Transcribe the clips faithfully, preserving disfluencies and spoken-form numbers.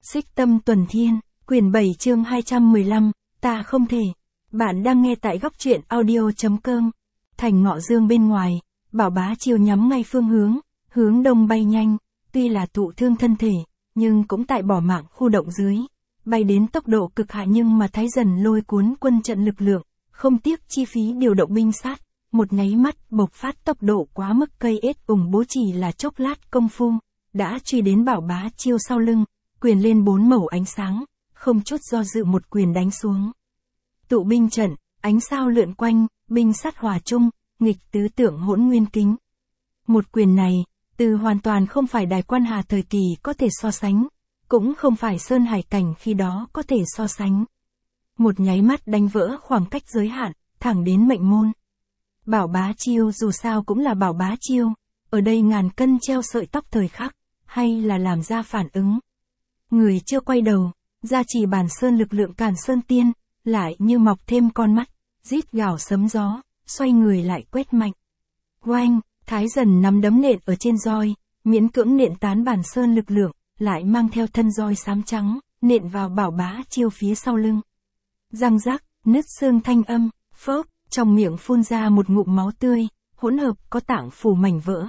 Xích Tâm Tuần Thiên, quyển bảy chương hai trăm mười lăm, ta không thể. Bạn đang nghe tại góc truyện audio.com. Thành Ngọ Dương bên ngoài, Bảo Bá Chiêu nhắm ngay phương hướng, hướng đông bay nhanh, tuy là thụ thương thân thể, nhưng cũng tại bỏ mạng khu động dưới. Bay đến tốc độ cực hạn nhưng mà Thái Dần lôi cuốn quân trận lực lượng, không tiếc chi phí điều động binh sát, một nháy mắt bộc phát tốc độ quá mức cây ết ủng bố chỉ là chốc lát công phu, đã truy đến Bảo Bá Chiêu sau lưng, quyền lên bốn mẩu ánh sáng, không chút do dự một quyền đánh xuống. Tụ binh trận, ánh sao lượn quanh, binh sát hòa chung, nghịch tứ tượng hỗn nguyên kính. Một quyền này, từ hoàn toàn không phải Đài Quan Hà thời kỳ có thể so sánh, cũng không phải Sơn Hải Cảnh khi đó có thể so sánh. Một nháy mắt đánh vỡ khoảng cách giới hạn, thẳng đến mệnh môn. Bảo Bá Chiêu dù sao cũng là Bảo Bá Chiêu, ở đây ngàn cân treo sợi tóc thời khắc, hay là làm ra phản ứng. Người chưa quay đầu, gia trì bản sơn lực lượng Càn Sơn Tiên, lại như mọc thêm con mắt, rít gào sấm gió, xoay người lại quét mạnh. Oanh, Thái Dần nắm đấm nện ở trên roi, miễn cưỡng nện tán bản sơn lực lượng, lại mang theo thân roi xám trắng, nện vào Bảo Bá Chiêu phía sau lưng. Răng rắc, nứt xương thanh âm, phốc, trong miệng phun ra một ngụm máu tươi, hỗn hợp có tạng phủ mảnh vỡ.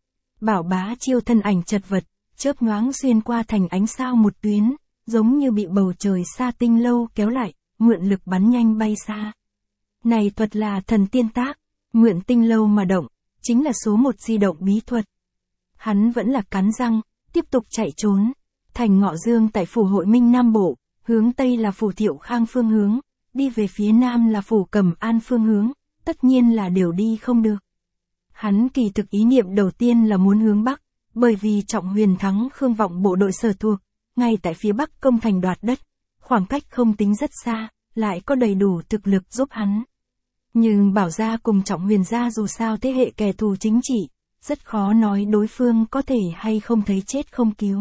Bảo Bá Chiêu thân ảnh chật vật, chớp nhoáng xuyên qua thành ánh sao một tuyến, giống như bị bầu trời sa tinh lâu kéo lại, mượn lực bắn nhanh bay xa. Này thuật là thần tiên tác, mượn tinh lâu mà động, chính là số một di động bí thuật. Hắn vẫn là cắn răng, tiếp tục chạy trốn. Thành Ngọ Dương tại phủ Hội Minh Nam Bộ, hướng Tây là phủ Thiệu Khang phương hướng, đi về phía Nam là phủ Cẩm An phương hướng, tất nhiên là đều đi không được. Hắn kỳ thực ý niệm đầu tiên là muốn hướng Bắc, bởi vì Trọng Huyền thắng Khương Vọng bộ đội sở thuộc, ngay tại phía Bắc công thành đoạt đất, khoảng cách không tính rất xa, lại có đầy đủ thực lực giúp hắn. Nhưng Bảo gia cùng Trọng Huyền gia dù sao thế hệ kẻ thù chính trị, rất khó nói đối phương có thể hay không thấy chết không cứu.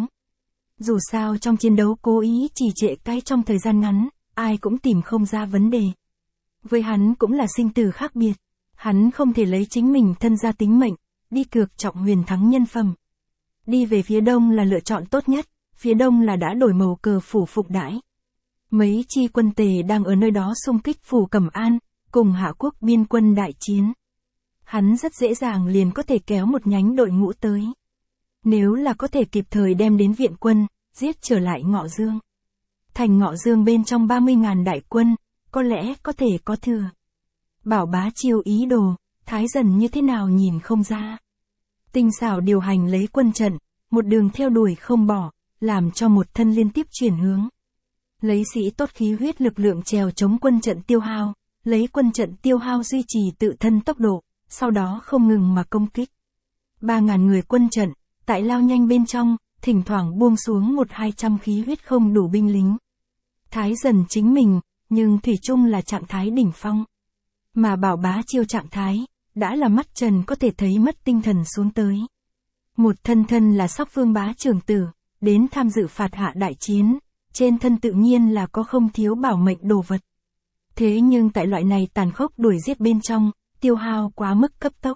Dù sao trong chiến đấu cố ý trì trệ cái trong thời gian ngắn, ai cũng tìm không ra vấn đề. Với hắn cũng là sinh tử khác biệt, hắn không thể lấy chính mình thân ra tính mệnh, đi cược Trọng Huyền thắng nhân phẩm. Đi về phía đông là lựa chọn tốt nhất, phía đông là đã đổi màu cờ phủ Phục Đãi. Mấy chi quân tề đang ở nơi đó xung kích phủ Cẩm An, cùng Hạ Quốc biên quân đại chiến. Hắn rất dễ dàng liền có thể kéo một nhánh đội ngũ tới. Nếu là có thể kịp thời đem đến viện quân, giết trở lại Ngọ Dương. Thành Ngọ Dương bên trong ba mươi ngàn đại quân, có lẽ có thể có thừa. Bảo Bá Chiêu ý đồ, Thái Dần như thế nào nhìn không ra. Tinh xảo điều hành lấy quân trận, một đường theo đuổi không bỏ, làm cho một thân liên tiếp chuyển hướng. Lấy sĩ tốt khí huyết lực lượng trèo chống quân trận tiêu hao, lấy quân trận tiêu hao duy trì tự thân tốc độ, sau đó không ngừng mà công kích. Ba ngàn người quân trận, tại lao nhanh bên trong, thỉnh thoảng buông xuống một hai trăm khí huyết không đủ binh lính. Thái Dần chính mình, nhưng thủy chung là trạng thái đỉnh phong. Mà Bảo Bá Chiêu trạng thái, đã là mắt trần có thể thấy mất tinh thần xuống tới. Một thân thân là Sóc Phương Bá trưởng tử, đến tham dự phạt hạ đại chiến, trên thân tự nhiên là có không thiếu bảo mệnh đồ vật. Thế nhưng tại loại này tàn khốc đuổi giết bên trong, tiêu hao quá mức cấp tốc.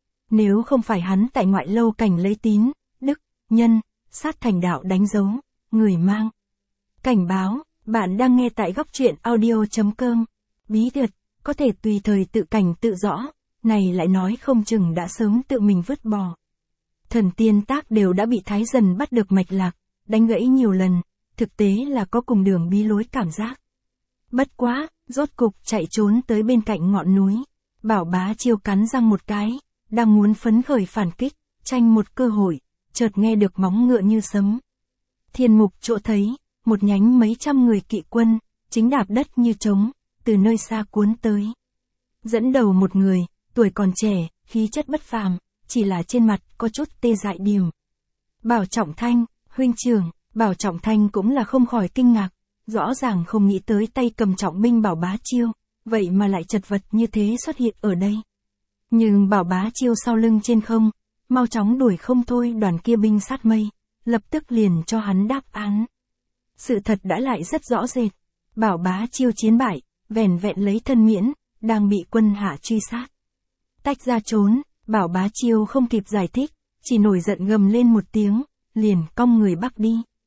Nếu không phải hắn tại ngoại lâu cảnh lấy tín, đức, nhân, sát thành đạo đánh dấu, người mang. Cảnh báo, bạn đang nghe tại góc truyện audio.com. Bí thuật, có thể tùy thời tự cảnh tự rõ, này lại nói không chừng đã sớm tự mình vứt bỏ. Thần tiên tác đều đã bị Thái Dần bắt được mạch lạc, đánh gãy nhiều lần, thực tế là có cùng đường bí lối cảm giác. Bất quá, rốt cục chạy trốn tới bên cạnh ngọn núi. Bảo Bá Chiêu cắn răng một cái, đang muốn phấn khởi phản kích, tranh một cơ hội, chợt nghe được móng ngựa như sấm. Thiên mục chỗ thấy, một nhánh mấy trăm người kỵ quân, chính đạp đất như trống, từ nơi xa cuốn tới. Dẫn đầu một người, tuổi còn trẻ, khí chất bất phàm, chỉ là trên mặt có chút tê dại điểm. Bảo Trọng Thanh, huynh trưởng, Bảo Trọng Thanh cũng là không khỏi kinh ngạc, rõ ràng không nghĩ tới tay cầm trọng binh Bảo Bá Chiêu, vậy mà lại chật vật như thế xuất hiện ở đây. Nhưng Bảo Bá Chiêu sau lưng trên không, mau chóng đuổi không thôi đoàn kia binh sát mây, lập tức liền cho hắn đáp án. Sự thật đã lại rất rõ rệt, Bảo Bá Chiêu chiến bại, vẻn vẹn lấy thân miễn, đang bị quân hạ truy sát. Tách ra trốn, Bảo Bá Chiêu không kịp giải thích, chỉ nổi giận gầm lên một tiếng, liền cong người bắc đi.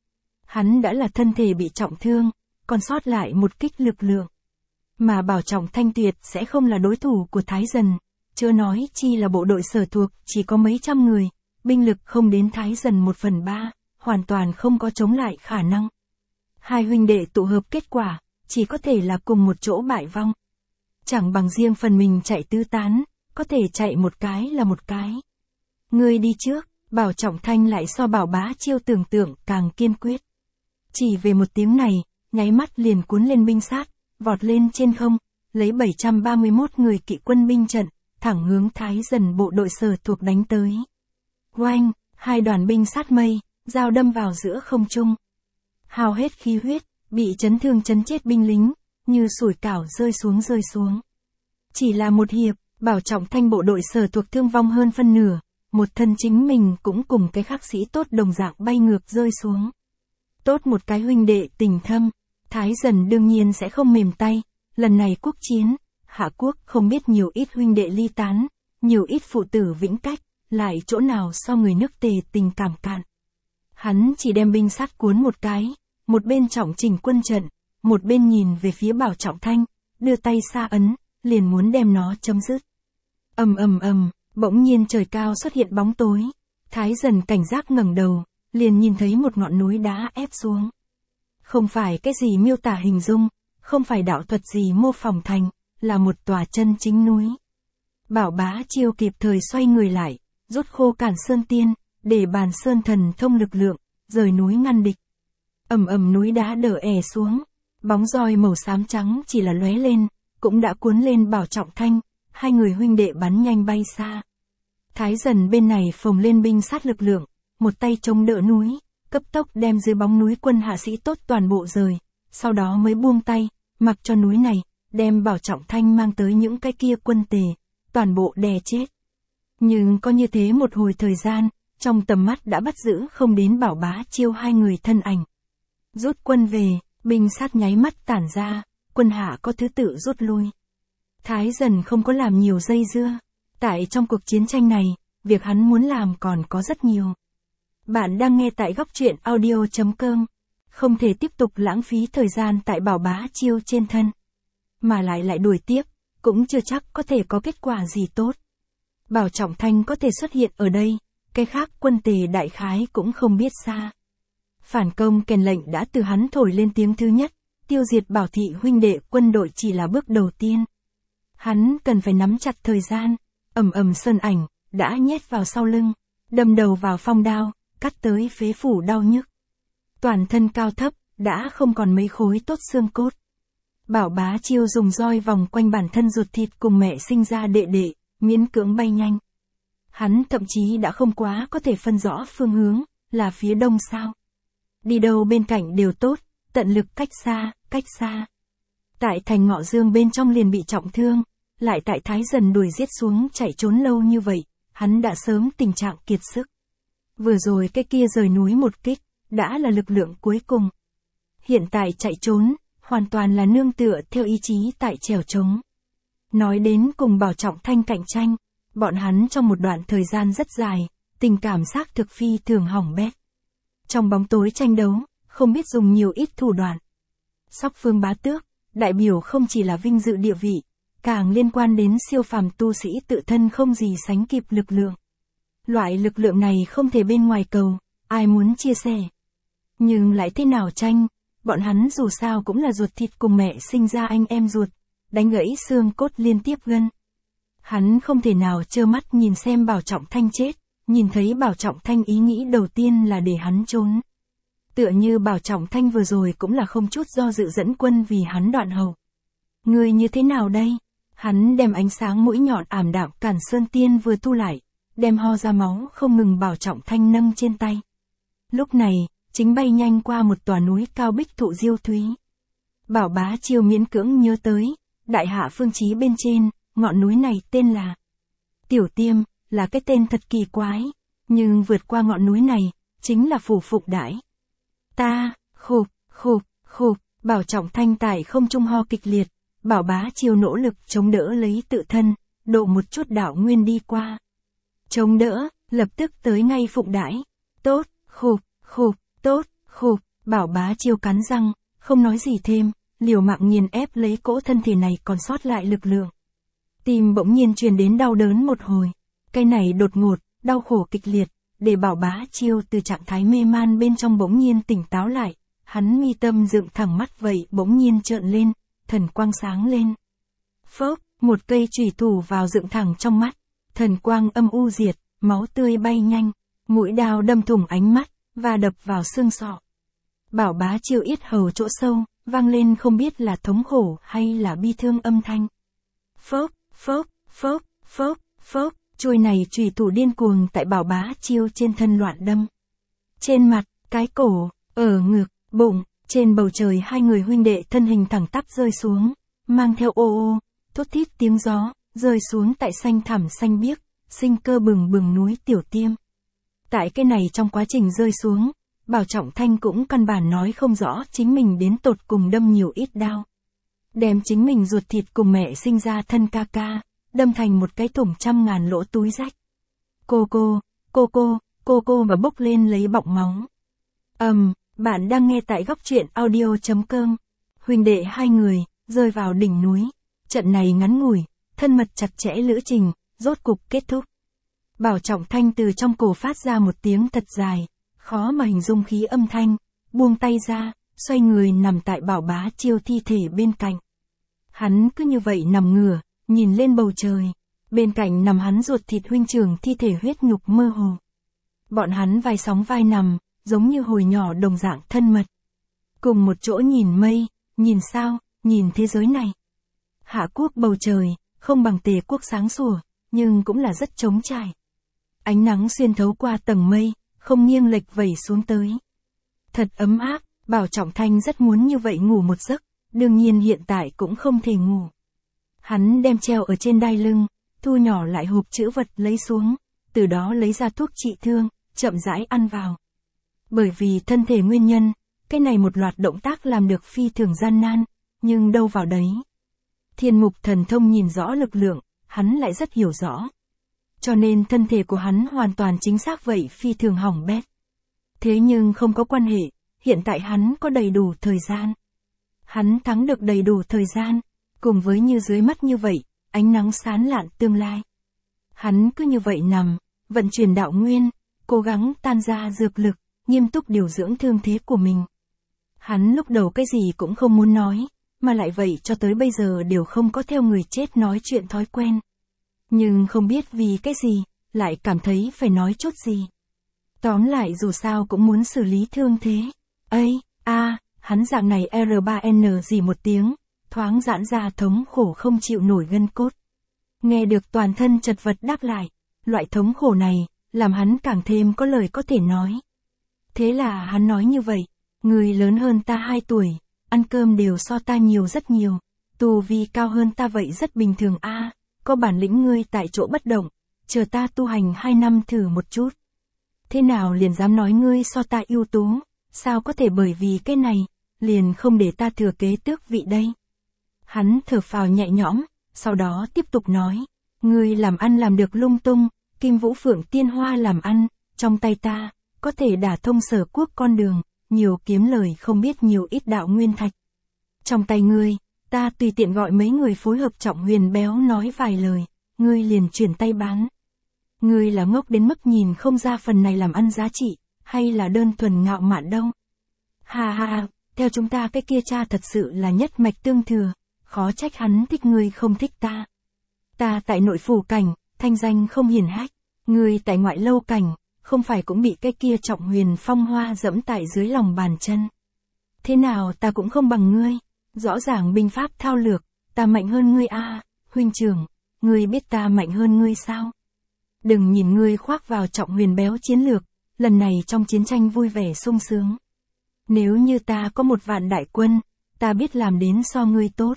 Hắn đã là thân thể bị trọng thương, còn sót lại một kích lực lượng. Mà Bảo Trọng Thanh tuyệt sẽ không là đối thủ của Thái Dần, chưa nói chi là bộ đội sở thuộc chỉ có mấy trăm người, binh lực không đến Thái Dần một phần ba, hoàn toàn không có chống lại khả năng. Hai huynh đệ tụ hợp kết quả, chỉ có thể là cùng một chỗ bại vong. Chẳng bằng riêng phần mình chạy tứ tán, có thể chạy một cái là một cái. Ngươi đi trước, Bảo Trọng Thanh lại so Bảo Bá Chiêu tưởng tượng càng kiên quyết. Chỉ về một tiếng này, nháy mắt liền cuốn lên binh sát, vọt lên trên không, lấy bảy trăm ba mươi mốt người kỵ quân binh trận, thẳng hướng Thái Dần bộ đội sở thuộc đánh tới. Oanh, hai đoàn binh sát mây, dao đâm vào giữa không trung. Hao hết khí huyết, bị chấn thương chấn chết binh lính, như sủi cảo rơi xuống rơi xuống. Chỉ là một hiệp, Bảo Trọng Thanh bộ đội sở thuộc thương vong hơn phân nửa, một thân chính mình cũng cùng cái khắc sĩ tốt đồng dạng bay ngược rơi xuống. Tốt một cái huynh đệ tình thâm, Thái Dần đương nhiên sẽ không mềm tay, lần này quốc chiến, Hạ quốc không biết nhiều ít huynh đệ ly tán, nhiều ít phụ tử vĩnh cách, lại chỗ nào so người nước Tề tình cảm cạn. Hắn chỉ đem binh sát cuốn một cái, một bên trọng chỉnh quân trận, một bên nhìn về phía Bảo Trọng Thanh, đưa tay xa ấn, liền muốn đem nó chấm dứt. Ầm ầm ầm, bỗng nhiên trời cao xuất hiện bóng tối, Thái Dần cảnh giác ngẩng đầu, liền nhìn thấy một ngọn núi đá ép xuống. Không phải cái gì miêu tả hình dung, không phải đạo thuật gì mô phỏng thành, là một tòa chân chính núi. Bảo Bá Chiêu kịp thời xoay người lại, rút khô Cản Sơn Tiên, để bàn sơn thần thông lực lượng, rời núi ngăn địch. Ầm ầm núi đá đổ è xuống, bóng roi màu xám trắng chỉ là lóe lên, cũng đã cuốn lên Bảo Trọng Thanh, hai người huynh đệ bắn nhanh bay xa. Thái Dần bên này phồng lên binh sát lực lượng, một tay chống đỡ núi, cấp tốc đem dưới bóng núi quân hạ sĩ tốt toàn bộ rời, sau đó mới buông tay, mặc cho núi này, đem Bảo Trọng Thanh mang tới những cái kia quân Tề, toàn bộ đè chết. Nhưng có như thế một hồi thời gian, trong tầm mắt đã bắt giữ không đến Bảo Bá Chiêu hai người thân ảnh. Rút quân về, binh sát nháy mắt tản ra, quân hạ có thứ tự rút lui. Thái Dần không có làm nhiều dây dưa, tại trong cuộc chiến tranh này, việc hắn muốn làm còn có rất nhiều. Bạn đang nghe tại góc truyện audio chấm com, không thể tiếp tục lãng phí thời gian tại Bảo Bá Chiêu trên thân. Mà lại lại đuổi tiếp, cũng chưa chắc có thể có kết quả gì tốt. Bảo Trọng Thanh có thể xuất hiện ở đây, cái khác quân Tề đại khái cũng không biết xa. Phản công kèn lệnh đã từ hắn thổi lên tiếng thứ nhất, tiêu diệt Bảo thị huynh đệ quân đội chỉ là bước đầu tiên. Hắn cần phải nắm chặt thời gian, ầm ầm sơn ảnh, đã nhét vào sau lưng, đâm đầu vào phong đao, cắt tới phế phủ đau nhức. Toàn thân cao thấp, đã không còn mấy khối tốt xương cốt. Bảo Bá Chiêu dùng roi vòng quanh bản thân ruột thịt cùng mẹ sinh ra đệ đệ, miễn cưỡng bay nhanh. Hắn thậm chí đã không quá có thể phân rõ phương hướng, là phía đông sao. Đi đâu bên cạnh đều tốt, tận lực cách xa, cách xa. Tại thành Ngọ Dương bên trong liền bị trọng thương, lại tại Thái Dần đuổi giết xuống chạy trốn lâu như vậy, hắn đã sớm tình trạng kiệt sức. Vừa rồi cái kia rời núi một kích, đã là lực lượng cuối cùng. Hiện tại chạy trốn, hoàn toàn là nương tựa theo ý chí tại trèo trống. Nói đến cùng Bảo Trọng Thanh cạnh tranh, bọn hắn trong một đoạn thời gian rất dài, tình cảm xác thực phi thường hỏng bét. Trong bóng tối tranh đấu, không biết dùng nhiều ít thủ đoạn. Sóc Phương Bá Tước, đại biểu không chỉ là vinh dự địa vị, càng liên quan đến siêu phàm tu sĩ tự thân không gì sánh kịp lực lượng. Loại lực lượng này không thể bên ngoài cầu, ai muốn chia sẻ. Nhưng lại thế nào tranh, bọn hắn dù sao cũng là ruột thịt cùng mẹ sinh ra anh em ruột, đánh gãy xương cốt liên tiếp gân. Hắn không thể nào trơ mắt nhìn xem Bảo Trọng Thanh chết, nhìn thấy Bảo Trọng Thanh ý nghĩ đầu tiên là để hắn trốn. Tựa như Bảo Trọng Thanh vừa rồi cũng là không chút do dự dẫn quân vì hắn đoạn hầu. Người như thế nào đây? Hắn đem ánh sáng mũi nhọn ảm đạm Cản Sơn Tiên vừa thu lại, đem ho ra máu không ngừng Bảo Trọng Thanh nâng trên tay. Lúc này, chính bay nhanh qua một tòa núi cao bích thụ diêu thúy. Bảo Bá Chiêu miễn cưỡng nhớ tới, đại hạ phương chí bên trên, ngọn núi này tên là Tiểu Tiêm, là cái tên thật kỳ quái, nhưng vượt qua ngọn núi này, chính là phủ phục đãi. Ta, khục, khục, khục, Bảo Trọng Thanh tại không trung ho kịch liệt, Bảo Bá Chiêu nỗ lực chống đỡ lấy tự thân, độ một chút đạo nguyên đi qua. Chống đỡ, lập tức tới ngay phục đãi. Tốt, khục, khục, tốt, khục, Bảo Bá Chiêu cắn răng, không nói gì thêm, liều mạng nghiền ép lấy cỗ thân thể này còn sót lại lực lượng. Tim bỗng nhiên truyền đến đau đớn một hồi. Cái này đột ngột, đau khổ kịch liệt, để Bảo Bá Chiêu từ trạng thái mê man bên trong bỗng nhiên tỉnh táo lại. Hắn mi tâm dựng thẳng mắt vậy bỗng nhiên trợn lên, thần quang sáng lên. Phốc, một cây chùy thủ vào dựng thẳng trong mắt, thần quang âm u diệt, máu tươi bay nhanh, mũi đao đâm thủng ánh mắt, và đập vào xương sọ. Bảo Bá Chiêu yết hầu chỗ sâu, vang lên không biết là thống khổ hay là bi thương âm thanh. Phốc, phốc, phốc, phốc, phốc, chuôi này chùy thủ điên cuồng tại Bảo Bá Chiêu trên thân loạn đâm. Trên mặt, cái cổ, ở ngực, bụng, trên bầu trời hai người huynh đệ thân hình thẳng tắp rơi xuống, mang theo ô ô, thốt thít tiếng gió, rơi xuống tại xanh thẳm xanh biếc, sinh cơ bừng bừng núi Tiểu Tiêm. Tại cái này trong quá trình rơi xuống, Bảo Trọng Thanh cũng căn bản nói không rõ chính mình đến tột cùng đâm nhiều ít đao. Đem chính mình ruột thịt cùng mẹ sinh ra thân ca ca, đâm thành một cái thủng trăm ngàn lỗ túi rách. Cô cô, cô cô, cô cô và bốc lên lấy bọng máu. Ầm, um, bạn đang nghe tại góc truyện audio.com. Huynh đệ hai người, rơi vào đỉnh núi. Trận này ngắn ngủi, thân mật chặt chẽ lữ trình, rốt cục kết thúc. Bảo Trọng Thanh từ trong cổ phát ra một tiếng thật dài, khó mà hình dung khí âm thanh, buông tay ra, xoay người nằm tại Bảo Bá Chiêu thi thể bên cạnh. Hắn cứ như vậy nằm ngửa, nhìn lên bầu trời, bên cạnh nằm hắn ruột thịt huynh trưởng thi thể huyết nhục mơ hồ. Bọn hắn vai sóng vai nằm, giống như hồi nhỏ đồng dạng thân mật. Cùng một chỗ nhìn mây, nhìn sao, nhìn thế giới này. Hạ quốc bầu trời, không bằng Tề quốc sáng sủa, nhưng cũng là rất trống trải. Ánh nắng xuyên thấu qua tầng mây, không nghiêng lệch vẩy xuống tới. Thật ấm áp, Bảo Trọng Thanh rất muốn như vậy ngủ một giấc, đương nhiên hiện tại cũng không thể ngủ. Hắn đem treo ở trên đai lưng, thu nhỏ lại hộp trữ vật lấy xuống, từ đó lấy ra thuốc trị thương, chậm rãi ăn vào. Bởi vì thân thể nguyên nhân, cái này một loạt động tác làm được phi thường gian nan, nhưng đâu vào đấy. Thiên mục thần thông nhìn rõ lực lượng, hắn lại rất hiểu rõ. Cho nên thân thể của hắn hoàn toàn chính xác vậy phi thường hỏng bét. Thế nhưng không có quan hệ, hiện tại hắn có đầy đủ thời gian. Hắn thắng được đầy đủ thời gian, cùng với như dưới mắt như vậy, ánh nắng sáng lạn tương lai. Hắn cứ như vậy nằm, vận chuyển đạo nguyên, cố gắng tan ra dược lực, nghiêm túc điều dưỡng thương thế của mình. Hắn lúc đầu cái gì cũng không muốn nói, mà lại vậy cho tới bây giờ đều không có theo người chết nói chuyện thói quen. Nhưng không biết vì cái gì, lại cảm thấy phải nói chút gì. Tóm lại dù sao cũng muốn xử lý thương thế. Ây, a, hắn dạng này R ba N gì một tiếng, thoáng giãn ra thống khổ không chịu nổi gân cốt. Nghe được toàn thân chật vật đáp lại, loại thống khổ này, làm hắn càng thêm có lời có thể nói. Thế là hắn nói như vậy, người lớn hơn ta hai tuổi, ăn cơm đều so ta nhiều rất nhiều, tu vi cao hơn ta vậy rất bình thường a, à, có bản lĩnh ngươi tại chỗ bất động, chờ ta tu hành hai năm thử một chút. Thế nào liền dám nói ngươi so ta ưu tú, sao có thể bởi vì cái này, liền không để ta thừa kế tước vị đây. Hắn thở phào nhẹ nhõm, sau đó tiếp tục nói, ngươi làm ăn làm được lung tung, Kim Vũ Phượng Tiên Hoa làm ăn, trong tay ta, có thể đả thông Sở quốc con đường, nhiều kiếm lời không biết nhiều ít đạo nguyên thạch. Trong tay ngươi, ta tùy tiện gọi mấy người phối hợp Trọng Huyền béo nói vài lời, ngươi liền chuyển tay bán. Ngươi là ngốc đến mức nhìn không ra phần này làm ăn giá trị, hay là đơn thuần ngạo mạn đâu. Ha ha ha, theo chúng ta cái kia cha thật sự là nhất mạch tương thừa, khó trách hắn thích ngươi không thích ta. Ta tại nội phủ cảnh, thanh danh không hiển hách, ngươi tại ngoại lâu cảnh, không phải cũng bị cái kia Trọng Huyền phong hoa dẫm tại dưới lòng bàn chân. Thế nào ta cũng không bằng ngươi, rõ ràng binh pháp thao lược, ta mạnh hơn ngươi a, à, huynh trưởng, ngươi biết ta mạnh hơn ngươi sao? Đừng nhìn ngươi khoác vào Trọng Huyền béo chiến lược, lần này trong chiến tranh vui vẻ sung sướng. Nếu như ta có một vạn đại quân, ta biết làm đến so ngươi tốt.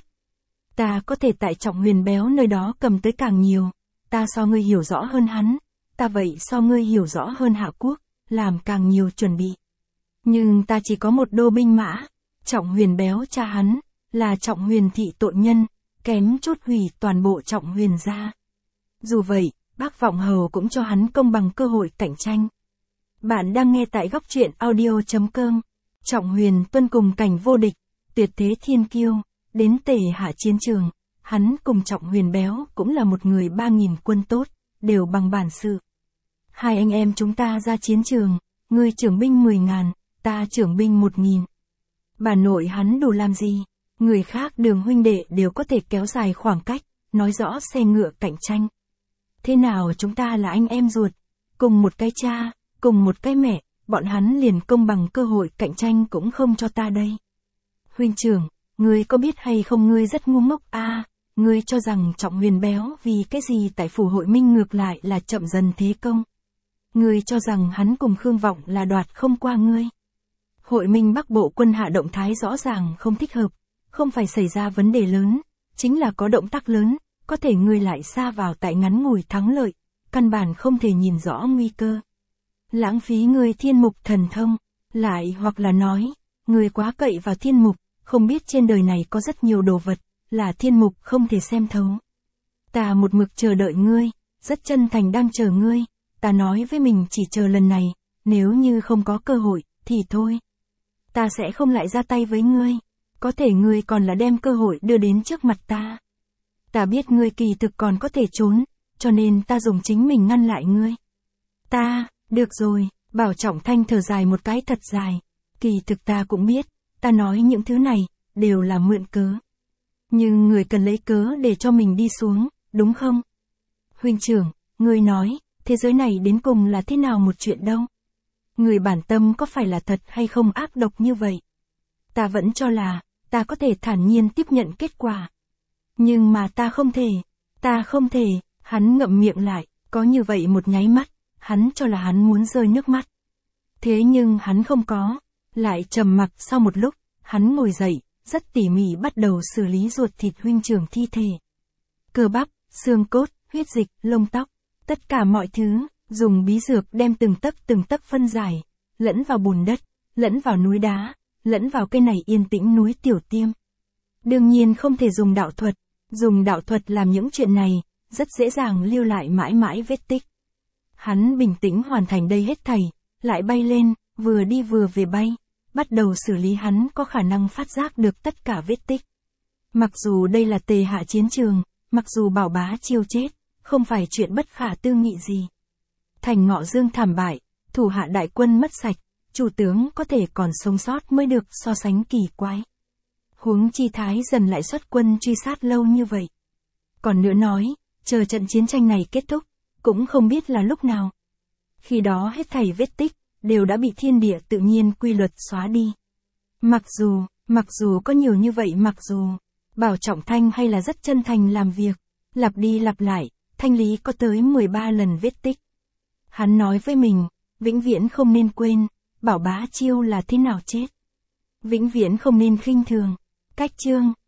Ta có thể tại Trọng Huyền béo nơi đó cầm tới càng nhiều, ta so ngươi hiểu rõ hơn hắn, ta vậy so ngươi hiểu rõ hơn Hạ quốc, làm càng nhiều chuẩn bị. Nhưng ta chỉ có một đô binh mã, Trọng Huyền béo cha hắn, là Trọng Huyền thị tội nhân, kém chút hủy toàn bộ Trọng Huyền gia. Dù vậy, bác Vọng Hầu cũng cho hắn công bằng cơ hội cạnh tranh. Bạn đang nghe tại góc truyện audio.com. Trọng Huyền Tuân cùng cảnh vô địch, tuyệt thế thiên kiêu, đến Tề Hạ chiến trường, hắn cùng Trọng Huyền béo cũng là một người ba nghìn quân tốt, đều bằng bản sự. Hai anh em chúng ta ra chiến trường, ngươi trưởng binh mười ngàn, ta trưởng binh một nghìn. Bà nội hắn đủ làm gì? Người khác Đường huynh đệ đều có thể kéo dài khoảng cách, nói rõ xe ngựa cạnh tranh. Thế nào chúng ta là anh em ruột, cùng một cái cha, cùng một cái mẹ, bọn hắn liền công bằng cơ hội cạnh tranh cũng không cho ta đây. Huynh trưởng, ngươi có biết hay không ngươi rất ngu ngốc a, à, ngươi cho rằng Trọng Huyền béo vì cái gì tại phủ hội minh ngược lại là chậm dần thế công. Ngươi cho rằng hắn cùng Khương Vọng là đoạt không qua ngươi. Hội minh Bắc Bộ quân hạ động thái rõ ràng không thích hợp, không phải xảy ra vấn đề lớn, chính là có động tác lớn, có thể ngươi lại xa vào tại ngắn ngủi thắng lợi, căn bản không thể nhìn rõ nguy cơ. Lãng phí ngươi thiên mục thần thông, lại hoặc là nói, ngươi quá cậy vào thiên mục, không biết trên đời này có rất nhiều đồ vật, là thiên mục không thể xem thấu. Ta một mực chờ đợi ngươi, rất chân thành đang chờ ngươi, ta nói với mình chỉ chờ lần này, nếu như không có cơ hội, thì thôi. Ta sẽ không lại ra tay với ngươi, có thể ngươi còn là đem cơ hội đưa đến trước mặt ta. Ta biết ngươi kỳ thực còn có thể trốn, cho nên ta dùng chính mình ngăn lại ngươi. Ta, được rồi, Bảo Trọng Thanh thở dài một cái thật dài, kỳ thực ta cũng biết, ta nói những thứ này, đều là mượn cớ. Nhưng người cần lấy cớ để cho mình đi xuống, đúng không? Huynh trưởng, ngươi nói, thế giới này đến cùng là thế nào một chuyện đâu? Người bản tâm có phải là thật hay không ác độc như vậy? Ta vẫn cho là, ta có thể thản nhiên tiếp nhận kết quả. Nhưng mà ta không thể, ta không thể, hắn ngậm miệng lại, có như vậy một nháy mắt, hắn cho là hắn muốn rơi nước mắt. Thế nhưng hắn không có, lại trầm mặc sau một lúc, hắn ngồi dậy, rất tỉ mỉ bắt đầu xử lý ruột thịt huynh trưởng thi thể. Cơ bắp, xương cốt, huyết dịch, lông tóc, tất cả mọi thứ, dùng bí dược đem từng tấc từng tấc phân giải, lẫn vào bùn đất, lẫn vào núi đá, lẫn vào cây này yên tĩnh núi Tiểu Tiêm. Đương nhiên không thể dùng đạo thuật, dùng đạo thuật làm những chuyện này, rất dễ dàng lưu lại mãi mãi vết tích. Hắn bình tĩnh hoàn thành đây hết thảy, lại bay lên, vừa đi vừa về bay, bắt đầu xử lý hắn có khả năng phát giác được tất cả vết tích. Mặc dù đây là Tề Hạ chiến trường, mặc dù Bảo Bá Chiêu chết, không phải chuyện bất khả tư nghị gì. Thành Ngọ Dương thảm bại, thủ hạ đại quân mất sạch, chủ tướng có thể còn sống sót mới được so sánh kỳ quái. Huống chi Thái Dần lại xuất quân truy sát lâu như vậy. Còn nữa nói, chờ trận chiến tranh này kết thúc, cũng không biết là lúc nào. Khi đó hết thảy vết tích, đều đã bị thiên địa tự nhiên quy luật xóa đi. Mặc dù, mặc dù có nhiều như vậy mặc dù, Bảo Trọng Thanh hay là rất chân thành làm việc, lặp đi lặp lại, thanh lý có tới mười ba lần vết tích. Hắn nói với mình, vĩnh viễn không nên quên, Bảo Bá Chiêu là thế nào chết. Vĩnh viễn không nên khinh thường. Cách chương